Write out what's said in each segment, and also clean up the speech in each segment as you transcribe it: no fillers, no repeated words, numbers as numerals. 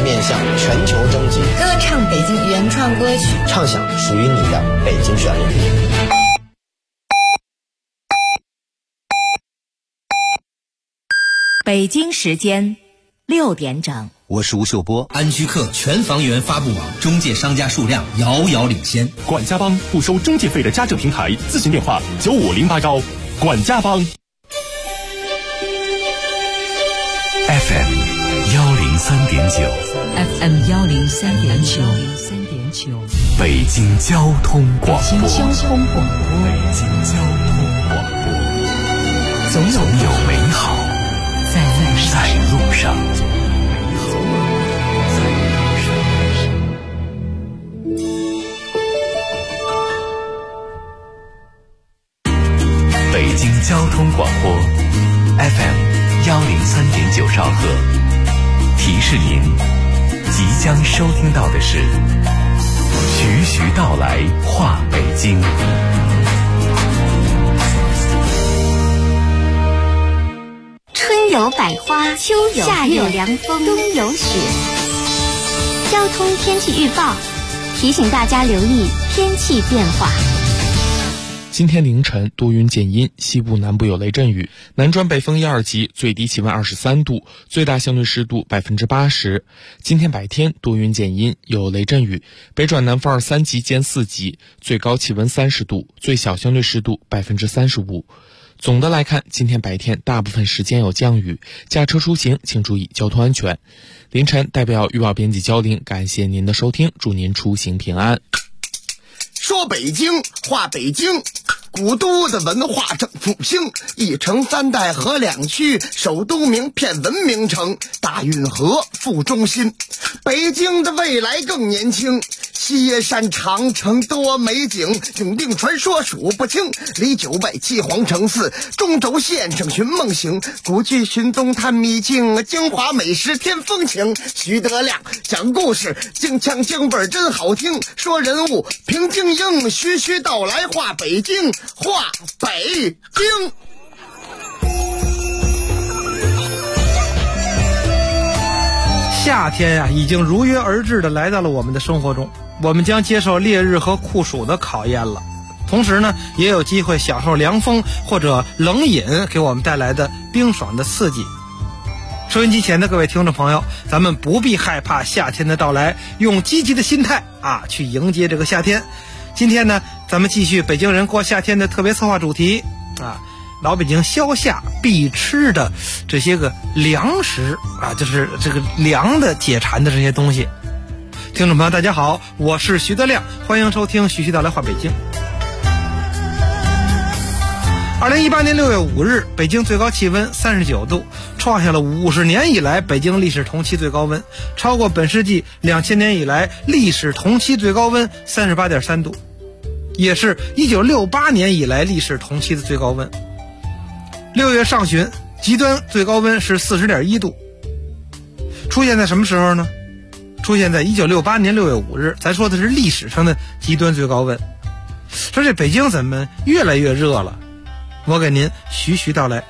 面向全球征集， 歌唱北京原创歌曲， 唱响属于你的北京旋律。 北京时间6点整， 我是吴秀波。安居客全房源发布网中介商家数量遥遥领先， 管家帮不收中介费的家政平台，咨询电话9508管家帮。 FM 103.9 FM 103.9， 北京交通广播。 北京交通广播，总有美好在路上。 北京交通广播 FM 103.9兆赫，提示您即将收听到的是徐徐道来话北京。 春有百花，秋有夏有凉风，冬有雪。交通天气预报提醒大家留意天气变化。 今天凌晨多云见阴，西部南部有雷阵雨，南转北风1、2级，最低气温23度，最大相对湿度80%。今天白天多云见阴，有雷阵雨，北转南风2、3级见4级，最高气温30度，最小相对湿度35%。总的来看，今天白天大部分时间有降雨，驾车出行请注意交通安全。凌晨代表预报编辑焦玲，感谢您的收听，祝您出行平安。 说北京话北京，古都的文化正复兴，一城三代合两区，首都名片文明城，大运河副中心。北京的未来更年轻，西山长城多美景，永定传说数不清，离9拜七皇城寺，中轴线上寻梦行，古剧寻踪探秘境，京华美食添风情。徐德亮讲故事，京腔京味真好听，说人物平静应，徐徐道来话北京，话北京。 夏天呀，已经如约而至的来到了我们的生活中，我们将接受烈日和酷暑的考验了。同时呢，也有机会享受凉风或者冷饮给我们带来的冰爽的刺激。收音机前的各位听众朋友，咱们不必害怕夏天的到来，用积极的心态去迎接这个夏天。今天呢，咱们继续北京人过夏天的特别策划主题老北京消夏必吃的这些个粮食就是这个凉的解馋的这些东西。听众朋友大家好，我是徐德亮，欢迎收听徐徐道来话北京。2018年6月5日，北京最高气温39度，创下了50年以来北京历史同期最高温，超过本世纪2000年以来历史同期最高温 38.3 度，也是1968年以来历史同期的最高温。6月上旬，极端最高温是 40.1 度，出现在什么时候呢？出现在1968年6月5日，咱说的是历史上的极端最高温。说这北京怎么越来越热了？我给您徐徐道来。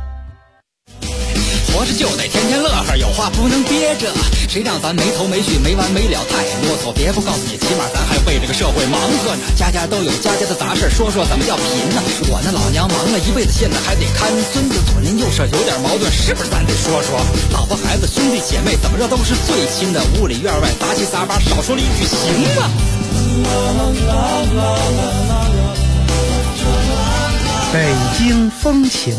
活着就得天天乐呵，有话不能憋着，谁让咱没头没绪没完没了太啰嗦，别不告诉你，起码咱还为这个社会忙活呢，家家都有家家的杂事，说说怎么叫贫呢？我那老娘忙了一辈子，现在还得看孙子，左邻右舍有点矛盾，是不是咱得说说？老婆孩子兄弟姐妹怎么着都是最亲的，屋里院外杂七杂八，少说了一句行吗？ 北京风情。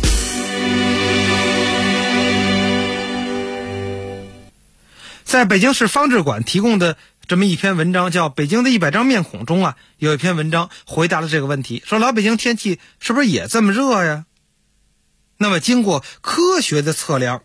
在北京市方志馆提供的这么一篇文章叫《北京的100张面孔》中有一篇文章回答了这个问题，说老北京天气是不是也这么热呀？那么经过科学的测量，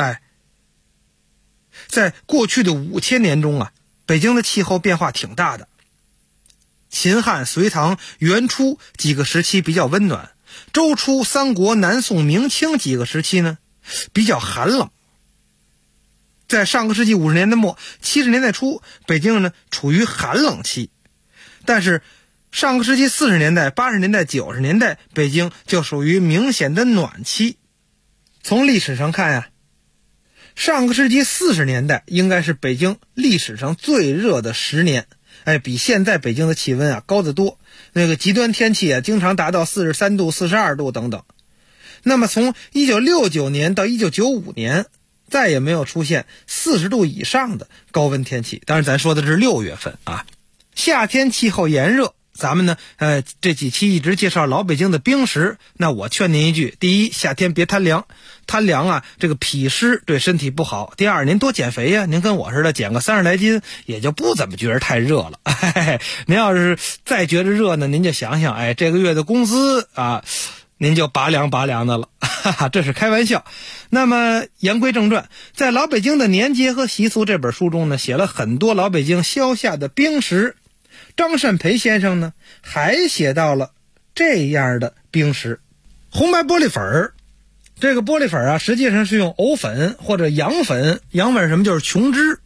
在过去的5000年中北京的气候变化挺大的。秦汉、隋唐、元初几个时期比较温暖，周初、三国、南宋、明清几个时期呢比较寒冷。在上个世纪50年代末、70年代初，北京呢处于寒冷期，但是上个世纪40年代、80年代、90年代，北京就属于明显的暖期。从历史上看上个世纪40年代应该是北京历史上最热的10年，比现在北京的气温高得多，那个极端天气经常达到43度、42度等等。那么从1969年到1995年，再也没有出现40度以上的高温天气。当然咱说的是6月份啊。夏天气候炎热，咱们呢这几期一直介绍老北京的冰食，那我劝您一句，第一，夏天别贪凉啊，这个脾湿对身体不好。第二，您多减肥呀，您跟我似的减个30来斤也就不怎么觉得太热了。您要是再觉得热呢，您就想想这个月的工资啊，您就拔凉的了。这是开玩笑。那么言归正传，在老北京的年节和习俗这本书中呢，写了很多老北京消夏的冰食。张善培先生呢还写到了这样的冰食，红白玻璃粉。这个玻璃粉实际上是用藕粉或者羊粉什么就是琼脂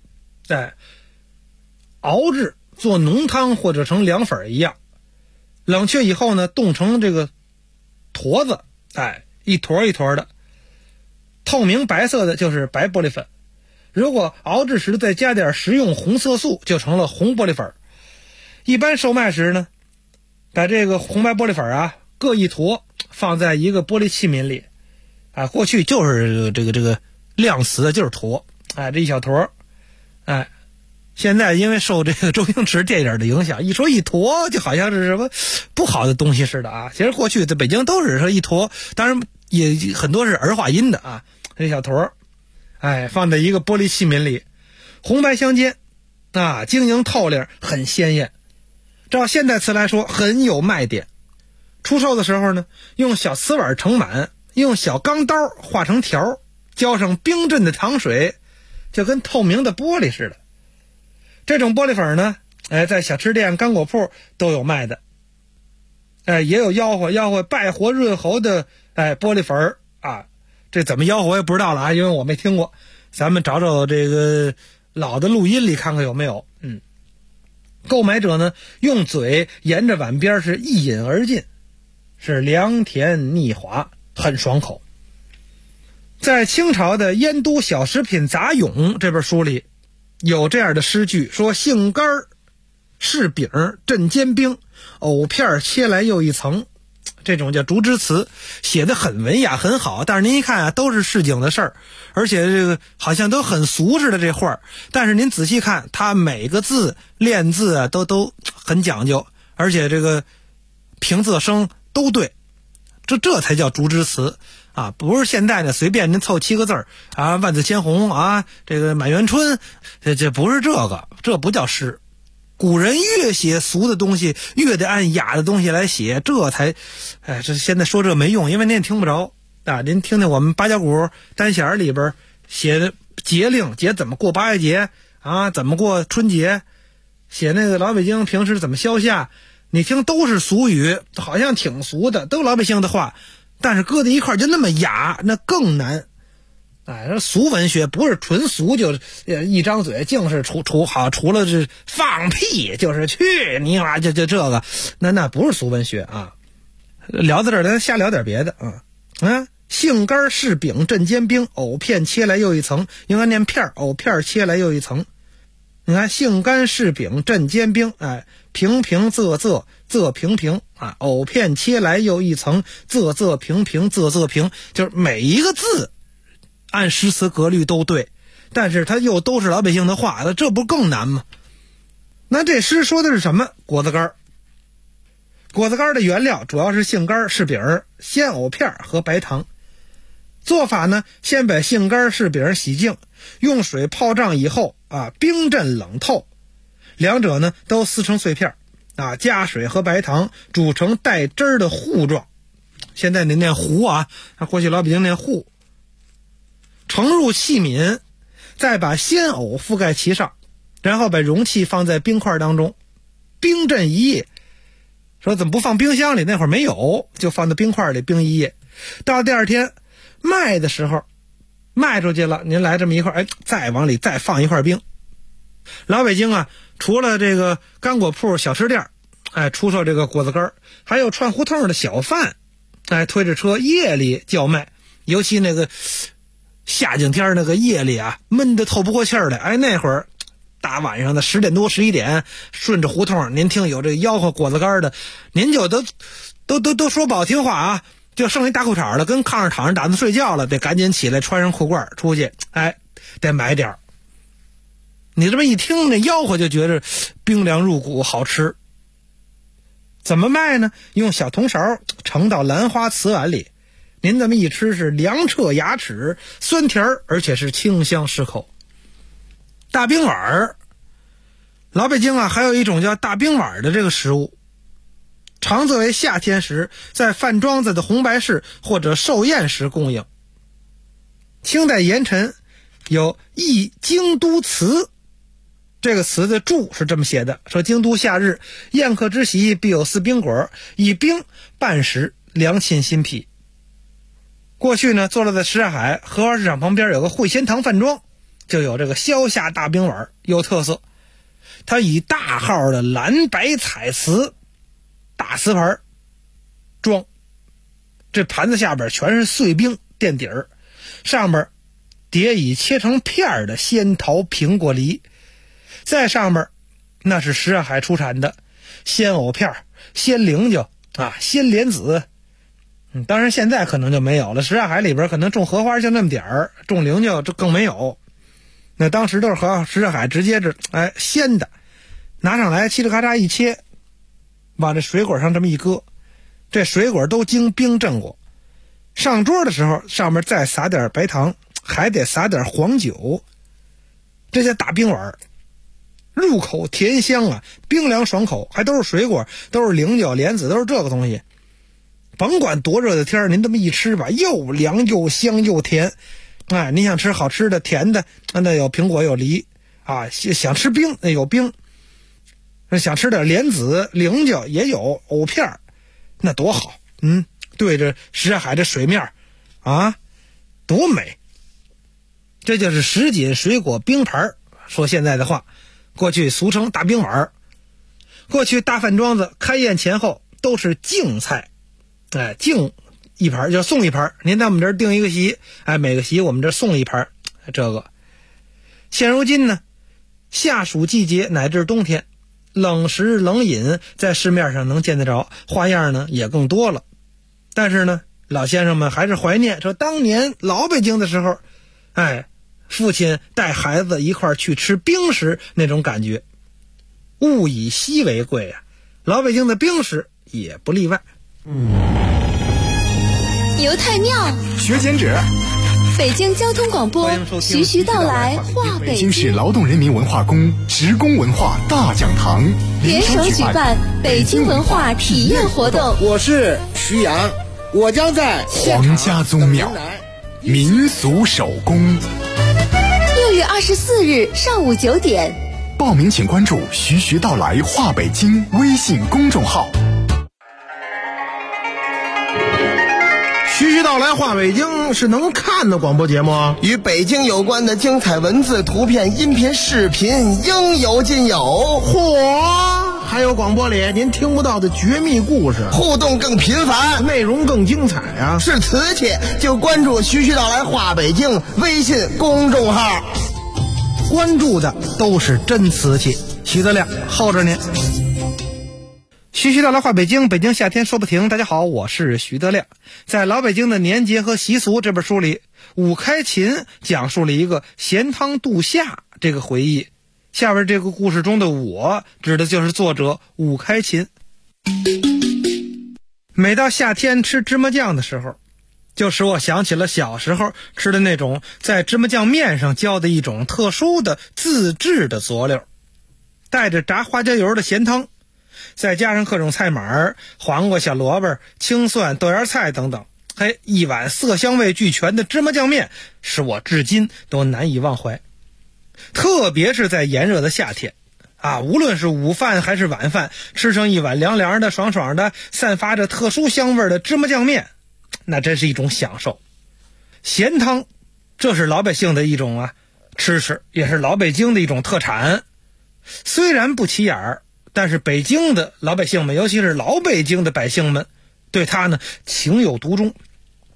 熬制做浓汤或者成凉粉一样，冷却以后呢冻成这个坨子，一坨一坨的，透明白色的就是白玻璃粉，如果熬制时再加点食用红色素就成了红玻璃粉。一般售卖时呢，把这个红白玻璃粉各一坨放在一个玻璃器皿里，过去就是这个量词就是坨，这一小坨，现在因为受这个周星驰电影的影响，一说一坨就好像是什么不好的东西似的啊。其实过去在北京都是说一坨，当然也很多是儿化音的啊，这小坨，放在一个玻璃器皿里，红白相间，晶莹透亮，很鲜艳。照现代词来说，很有卖点。出售的时候呢，用小瓷碗盛满，用小钢刀画成条，浇上冰镇的糖水，就跟透明的玻璃似的。这种玻璃粉呢，在小吃店、干果铺都有卖的。也有吆喝败火润喉的玻璃粉啊，这怎么吆喝我也不知道了啊，因为我没听过。咱们找找这个老的录音里看看有没有。购买者呢，用嘴沿着碗边是一饮而尽，是凉甜腻滑，很爽口。在清朝的《燕都小食品杂咏》这本书里，有这样的诗句，说杏干柿饼镇煎饼，藕片切来又一层。这种叫竹枝词，写得很文雅很好，但是您一看都是市井的事儿，而且这个好像都很俗似的这画，但是您仔细看，它每个字练字都很讲究，而且这个平仄声都对，这才叫竹枝词啊！不是现在呢随便您凑7个字万紫千红这个满园春，这不是这不叫诗。古人越写俗的东西，越得按雅的东西来写，这才，这现在说这没用，因为您也听不着您听听我们八角鼓单弦里边写的节令，节怎么过八月节怎么过春节，写那个老北京平时怎么消夏，你听都是俗语，好像挺俗的，都老百姓的话，但是搁在一块就那么雅，那更难。俗文学不是纯俗，就一张嘴净是除了是放屁就是去你妈就这个，那不是俗文学啊。聊到这儿咱瞎聊点别的杏干柿饼镇煎饼，藕片切来又一层，应该念片，藕片切来又一层。你看杏干柿饼镇煎饼，平平仄仄仄平平藕片切来又一层，仄仄平平仄仄平，就是每一个字按诗词格律都对，但是它又都是老百姓的话，那这不更难吗？那这诗说的是什么？果子干。果子干的原料主要是杏干、柿饼、鲜藕片和白糖。做法呢，先把杏干、柿饼洗净，用水泡胀以后冰镇冷透，两者呢都撕成碎片加水和白糖煮成带汁儿的糊状。现在您念糊过去老北京念糊。盛入器皿，再把鲜藕覆盖其上，然后把容器放在冰块当中，冰镇1夜。说怎么不放冰箱里？那会儿没有，就放在冰块里冰1夜。到第二天卖的时候，卖出去了，您来这么一块，再往里再放一块冰。老北京除了这个干果铺、小吃店，出售这个果子干，还有串胡同的小贩，推着车夜里叫卖，尤其那个夏景天那个夜里啊，闷得透不过气儿来。那会儿大晚上的10点多11点，顺着胡同您听有这吆喝果子干的，您就都说不好听话啊，就剩一大裤衩了，跟炕上躺着打算睡觉了，得赶紧起来穿上裤褂出去，得买点儿。你这么一听这吆喝就觉得冰凉入骨，好吃。怎么卖呢？用小铜勺盛到兰花瓷碗里，您这么一吃是凉彻牙齿，酸甜而且是清香适口。大冰碗儿，老北京啊还有一种叫大冰碗的这个食物，常作为夏天时在饭庄子的红白事或者寿宴时供应。清代严晨有忆京都词，这个词的注是这么写的，说京都夏日宴客之席必有4冰果，以冰拌食，凉沁心脾。过去呢，坐落在什刹海荷花市场旁边有个汇贤堂饭庄，就有这个萧夏大冰碗，有特色。它以大号的蓝白彩瓷大瓷盘装，这盘子下边全是碎冰垫底儿，上边叠以切成片的仙桃苹果梨，在上边那是什刹海出产的鲜藕片、鲜菱角啊、鲜莲子。当然现在可能就没有了，什刹海里边可能种荷花就那么点儿，种菱角这更没有。那当时都是和什刹海直接鲜的，拿上来嘁哩咔嚓一切，往这水果上这么一搁，这水果都经冰镇过。上桌的时候上面再撒点白糖，还得撒点黄酒。这叫大冰碗，入口甜香啊，冰凉爽口，还都是水果，都是菱角莲子，都是这个东西。甭管多热的天，您这么一吃吧，又凉又香又甜。你想吃好吃的甜的，那有苹果有梨啊，想吃冰那有冰，想吃点莲子菱角也有藕片，那多好。对着什刹海的水面啊，多美。这就是什锦水果冰盘，说现在的话，过去俗称大冰碗。过去大饭庄子开宴前后都是敬菜，敬一盘就送一盘，您在我们这儿订一个席，每个席我们这儿送一盘。这个现如今呢，夏暑季节乃至冬天，冷食冷饮在市面上能见得着，花样呢也更多了。但是呢，老先生们还是怀念说当年老北京的时候，父亲带孩子一块儿去吃冰食那种感觉。物以稀为贵啊，老北京的冰食也不例外。 游太庙学剪纸， 北京交通广播徐徐道来话北京， 北京市劳动人民文化宫职工文化大讲堂联手举办北京文化体验活动。 我是徐阳，我将在皇家宗庙民俗手工 6月24日上午9点， 报名请关注徐徐道来话北京微信公众号。 徐徐道来话北京是能看的广播节目，与北京有关的精彩文字、图片、音频、视频应有尽有。嚯！还有广播里您听不到的绝密故事，互动更频繁，内容更精彩啊！是瓷器就关注徐徐道来话北京微信公众号，关注的都是真瓷器。徐德亮候着您。 徐徐道来话北京，北京夏天说不停。大家好，我是徐德亮。在老北京的年节和习俗这本书里，武开琴讲述了一个咸汤渡夏这个回忆。下边这个故事中的我指的就是作者武开琴。每到夏天吃芝麻酱的时候，就使我想起了小时候吃的那种在芝麻酱面上浇的一种特殊的自制的佐料，带着炸花椒油的咸汤，再加上各种菜码，黄瓜、小萝卜、青蒜、豆芽菜等等，一碗色香味俱全的芝麻酱面使我至今都难以忘怀。特别是在炎热的夏天无论是午饭还是晚饭，吃上一碗凉凉的、爽爽的、散发着特殊香味的芝麻酱面，那真是一种享受。咸汤，这是老百姓的一种吃食，也是老北京的一种特产。虽然不起眼儿，但是北京的老百姓们，尤其是老北京的百姓们，对它呢情有独钟。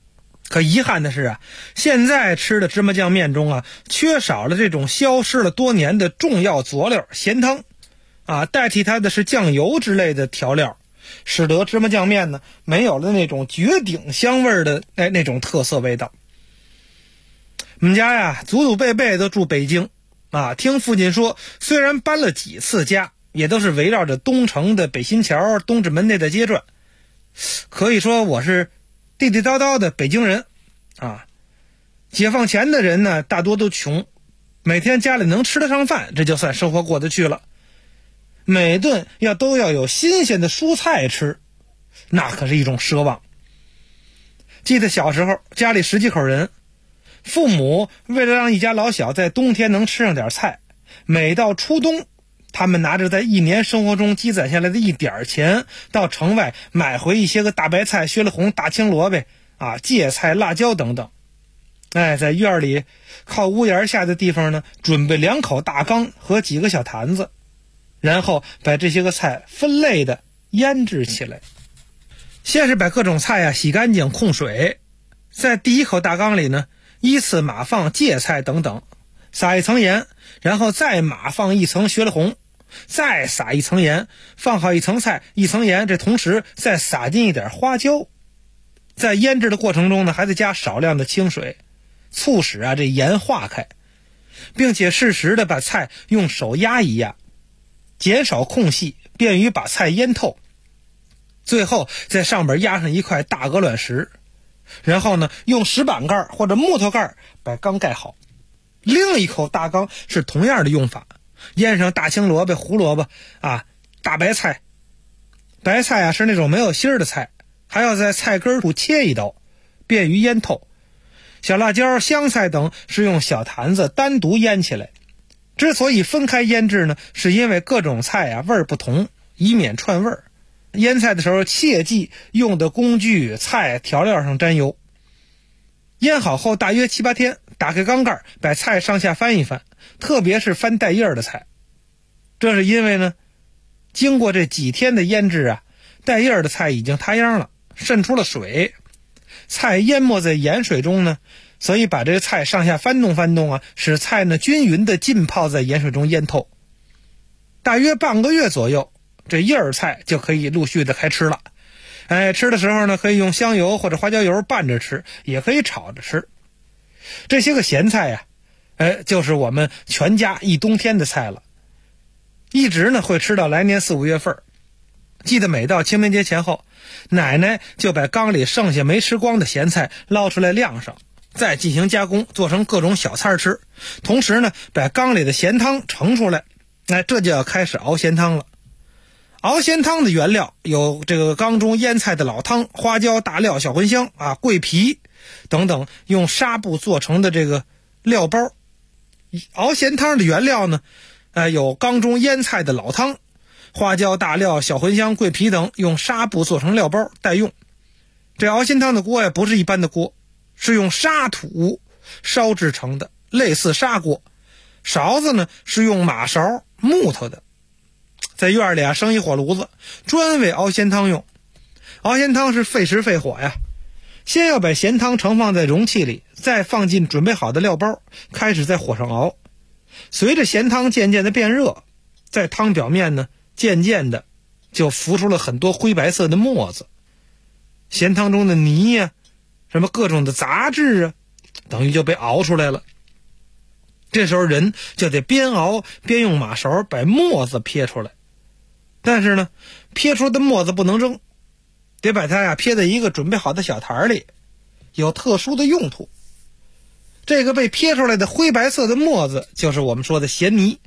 可遗憾的是啊，现在吃的芝麻酱面中啊，缺少了这种消失了多年的重要佐料咸汤啊，代替它的是酱油之类的调料，使得芝麻酱面呢没有了那种绝顶香味的那种特色味道。我们家呀，祖祖辈辈都住北京啊，听父亲说，虽然搬了几次家，也都是围绕着东城的北新桥、东直门内的街转，可以说我是地地道道的北京人啊。解放前的人呢，大多都穷，每天家里能吃得上饭，这就算生活过得去了。每顿都要有新鲜的蔬菜吃，那可是一种奢望。记得小时候家里10几口人，父母为了让一家老小在冬天能吃上点菜，每到初冬，他们拿着在一年生活中积攒下来的一点钱，到城外买回一些个大白菜、薛了红、大青萝卜啊、芥菜、辣椒等等。在院里靠屋檐下的地方呢，准备2口大缸和几个小坛子，然后把这些个菜分类的腌制起来。先是把各种菜洗干净控水，在第1口大缸里呢，依次码放芥菜等等，撒一层盐，然后再码放1层薛了红，再撒1层盐，放好1层菜1层盐，这同时再撒进一点花椒。在腌制的过程中呢，还得加少量的清水，促使这盐化开，并且适时的把菜用手压一压，减少空隙，便于把菜腌透。最后在上边压上一块大鹅卵石，然后呢，用石板盖或者木头盖把缸盖好。另一口大缸是同样的用法，腌上大青萝卜、胡萝卜啊、大白菜。白菜是那种没有芯儿的菜，还要在菜根处切一刀，便于腌透。小辣椒、香菜等是用小坛子单独腌起来。之所以分开腌制呢，是因为各种菜味儿不同，以免串味儿。腌菜的时候切记用的工具、菜、调料上沾油。腌好后大约7、8天，打开缸盖，把菜上下翻一翻，特别是翻带叶的菜。这是因为呢，经过这几天的腌制带叶的菜已经塌秧了，渗出了水，菜淹没在盐水中呢，所以把这个菜上下翻动翻动使菜呢均匀的浸泡在盐水中腌透。大约半个月左右，这叶儿菜就可以陆续的开吃了。吃的时候呢，可以用香油或者花椒油拌着吃，也可以炒着吃。这些个咸菜就是我们全家一冬天的菜了，一直呢会吃到来年4、5月份。记得每到清明节前后，奶奶就把缸里剩下没吃光的咸菜捞出来晾上，再进行加工，做成各种小菜吃。同时呢，把缸里的咸汤盛出来，这就要开始熬咸汤了。熬咸汤的原料有这个缸中腌菜的老汤、花椒、大料、小茴香桂皮等等，用纱布做成的这个料包。熬咸汤的原料呢，有缸中腌菜的老汤、花椒、大料、小茴香、桂皮等，用纱布做成料包待用。这熬咸汤的锅不是一般的锅，是用沙土烧制成的，类似砂锅。勺子呢是用马勺木头的。在院里生一火炉子，专为熬咸汤用。熬咸汤是费时费火呀，先要把咸汤盛放在容器里，再放进准备好的料包，开始在火上熬。随着咸汤渐渐的变热，在汤表面呢渐渐的就浮出了很多灰白色的沫子，咸汤中的泥什么各种的杂质等于就被熬出来了。这时候人就得边熬边用马勺把沫子撇出来，但是呢，撇出的沫子不能扔，得把它撇在一个准备好的小坛里，有特殊的用途。这个被撇出来的灰白色的沫子就是我们说的咸泥。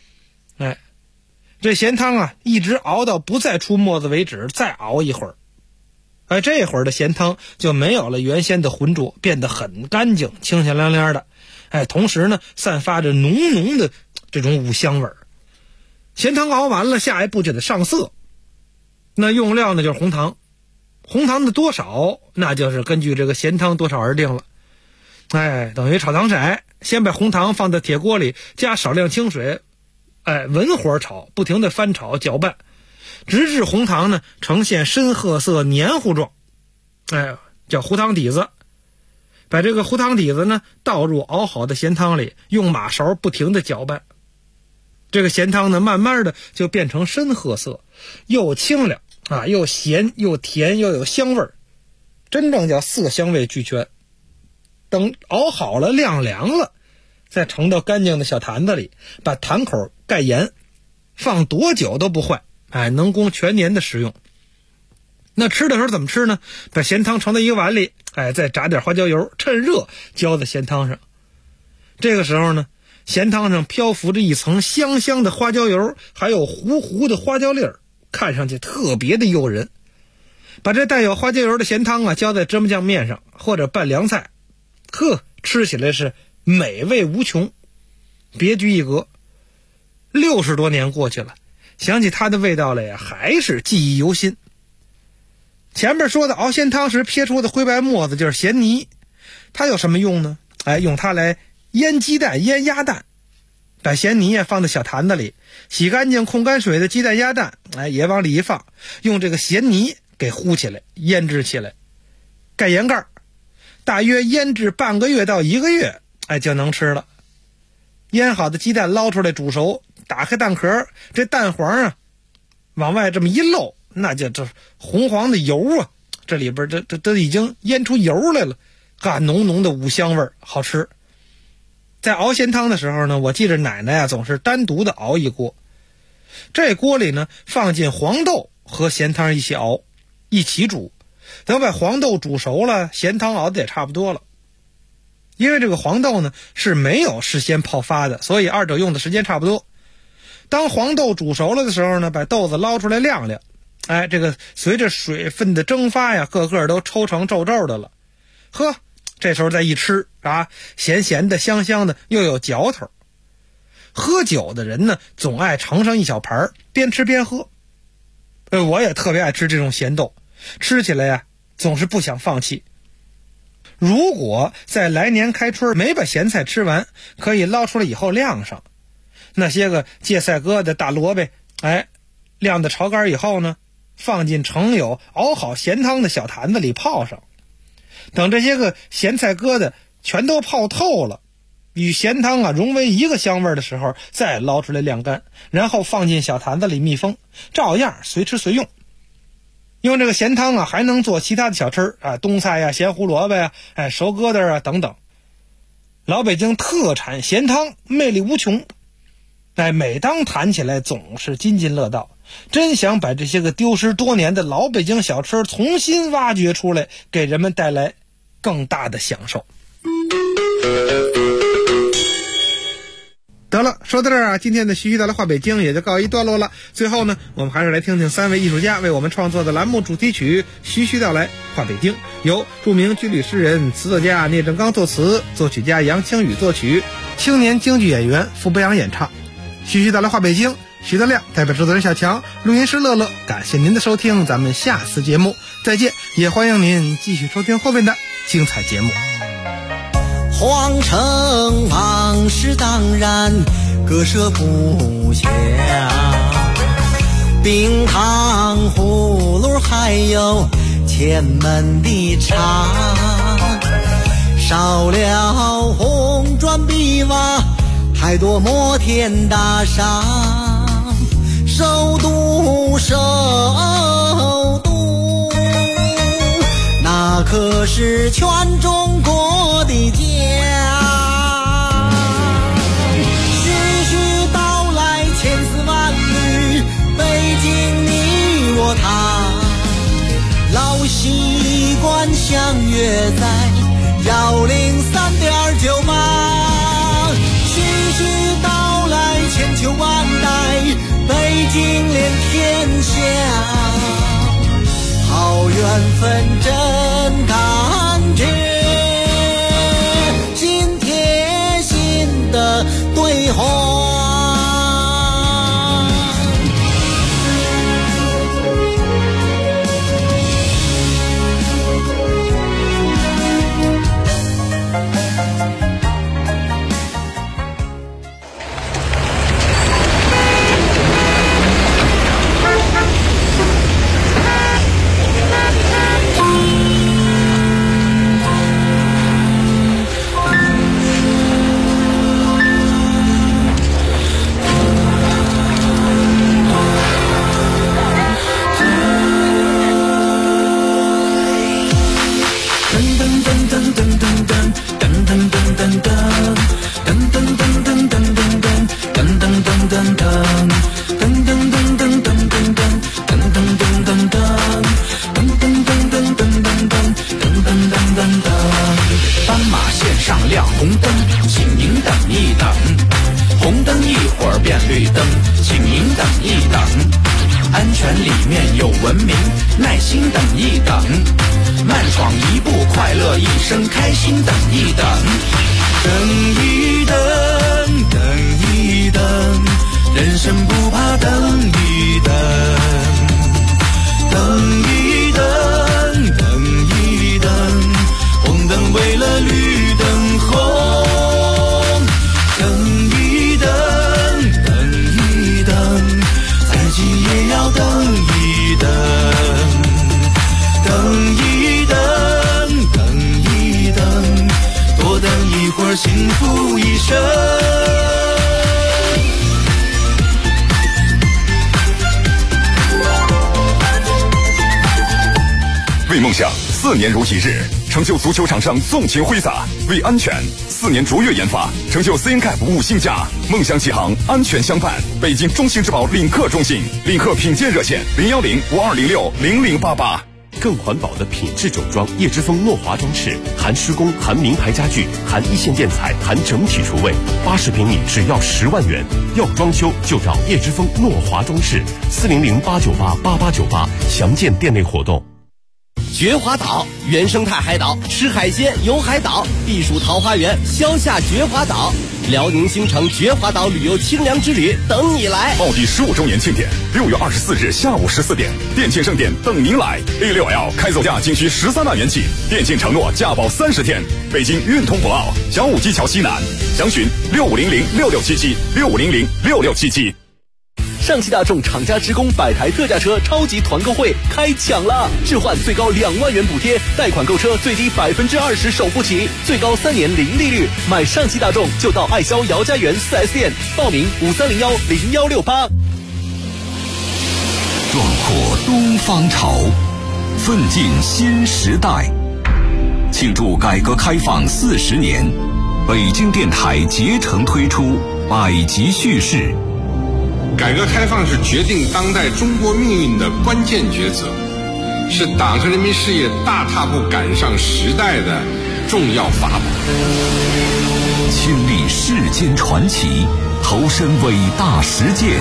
这咸汤一直熬到不再出沫子为止，再熬一会儿。这会儿的咸汤就没有了原先的浑浊，变得很干净，清清凉凉的。同时呢，散发着浓浓的这种五香味儿。咸汤熬完了，下一步就得上色。那用料呢就是红糖，红糖的多少那就是根据这个咸汤多少而定了。等于炒糖色，先把红糖放在铁锅里，加少量清水，文火炒，不停的翻炒搅拌，直至红糖呢呈现深褐色黏糊状，叫糊糖底子。 把这个糊汤底子呢倒入熬好的咸汤里，用马勺不停地搅拌。这个咸汤呢慢慢的就变成深褐色，又清凉啊，又咸又甜又有香味儿，真正叫色香味俱全。等熬好了晾凉了，再盛到干净的小坛子里，把坛口盖严，放多久都不坏，能供全年的食用。那吃的时候怎么吃呢？把咸汤盛在一个碗里，再炸点花椒油，趁热浇在咸汤上。这个时候呢，咸汤上漂浮着一层香香的花椒油，还有糊糊的花椒粒儿，看上去特别的诱人。把这带有花椒油的咸汤浇在芝麻酱面上，或者拌凉菜，吃起来是美味无穷，别具一格。60多年过去了，想起它的味道来呀，还是记忆犹新。前面说的熬咸汤时撇出的灰白沫子就是咸泥，它有什么用呢？用它来腌鸡蛋、腌鸭蛋。把咸泥放在小坛子里，洗干净控干水的鸡蛋、鸭蛋，也往里一放，用这个咸泥给糊起来，腌制起来，盖盐盖，大约腌制半个月到1个月，就能吃了。腌好的鸡蛋捞出来煮熟，打开蛋壳，这蛋黄往外这么一漏，那就这红黄的油这里边这已经腌出油来了，浓浓的五香味，好吃。在熬咸汤的时候呢，我记着奶奶总是单独的熬一锅，这锅里呢放进黄豆和咸汤一起熬，一起煮，等把黄豆煮熟了，咸汤熬的也差不多了。因为这个黄豆呢是没有事先泡发的，所以二者用的时间差不多。当黄豆煮熟了的时候呢，把豆子捞出来晾晾，这个随着水分的蒸发个个都抽成皱皱的了。这时候再一吃咸咸的香香的，又有嚼头。喝酒的人呢总爱盛上一小盘，边吃边喝。我也特别爱吃这种咸豆，吃起来总是不想放弃。如果在来年开春没把咸菜吃完，可以捞出来以后晾上。那些个芥菜疙瘩、大萝卜，晾的炒干以后呢，放进盛有熬好咸汤的小坛子里泡上。等这些个咸菜疙瘩全都泡透了，与咸汤融为一个香味的时候，再捞出来晾干，然后放进小坛子里密封，照样随吃随用。用这个咸汤还能做其他的小吃冬菜咸胡萝卜熟疙瘩等等。老北京特产咸汤魅力无穷，每当谈起来总是津津乐道，真想把这些个丢失多年的老北京小吃重新挖掘出来，给人们带来更大的享受。得了，说到这儿今天的徐徐道来话北京也就告一段落了。最后呢，我们还是来听听3位艺术家为我们创作的栏目主题曲《徐徐道来话北京》，由著名军旅诗人、词作家聂正刚作词，作曲家杨清宇作曲，青年京剧演员傅北阳演唱。徐徐道来话北京，徐德亮代表制作人小强，录音师乐乐，感谢您的收听，咱们下次节目再见，也欢迎您继续收听后面的精彩节目。 皇城往事当然割舍不下，冰糖葫芦还有前门的茶，少了红砖碧瓦，还多摩天大厦，首都首都，那可是全中国的家。徐徐道来千丝万缕，北京你我他，老习惯相约在103.98。徐徐道来千秋万代，北京连天下，好缘分真感觉，心贴心的对话。 等一会儿变绿灯，请您等一等。安全里面有文明，耐心等一等。慢闯一步，快乐一生，开心等一等。等一等，等一等，人生不怕等一等。等一等，等一等，红灯为了绿灯红。等一等，等一等，再急也要等一等。等一等，等一等，多等一会儿，幸福一生。 为梦想4年如一日，成就足球场上纵情挥洒；为安全4年卓越研发，成就 CNCAP 5星加。梦想启航，安全相伴。北京中兴之宝领克中心，领克品鉴热线010-5206-0088。 更环保的品质酒庄叶之峰诺华装饰，含施工，含名牌家具，含一线建材，含整体厨卫，80平米只要10万元。要装修就找叶之峰诺华装饰，400-898-8898，详见店内活动。 绝华岛原生态海岛，吃海鲜游海岛，避暑桃花源，消夏绝华岛。辽宁新城绝华岛旅游清凉之旅等你来。 奥迪15周年庆典，6月24日下午14点，店庆盛典等您来。A6L 开走价仅需13万元起，店庆承诺价保30天。北京运通博奥小武基桥西南，详询6500-6677，6500-6677。 上汽大众厂家职工100台特价车超级团购会开抢了，置换最高2万元补贴，贷款购车最低20%首付起，最高3年零利率。买上汽大众就到爱肖姚家园4S店，报名5301-0168。 壮阔东方潮，奋进新时代。庆祝改革开放40年，北京电台竭诚推出百集叙事。 改革开放是决定当代中国命运的关键抉择，是党和人民事业大踏步赶上时代的重要法宝。 亲历世间传奇，投身伟大实践，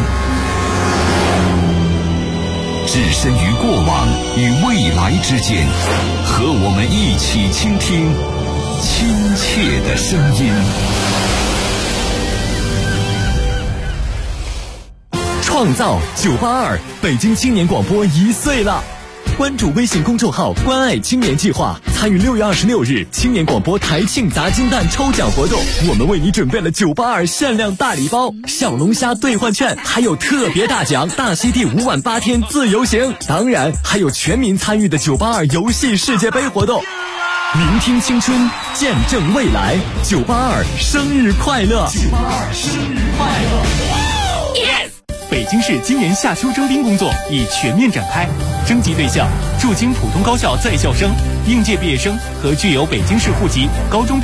置身于过往与未来之间，和我们一起倾听亲切的声音。 创造982，北京青年广播1岁了！关注微信公众号“关爱青年计划”，参与6月26日青年广播台庆砸金蛋抽奖活动。我们为你准备了982限量大礼包、小龙虾兑换券，还有特别大奖大溪地5晚8天自由行。当然，还有全民参与的982游戏世界杯活动。聆听青春，见证未来，982生日快乐！982生日快乐！ Yes！ 北京市今年夏秋征兵工作已全面展开，征集对象：驻京普通高校在校生、应届毕业生和具有北京市户籍高中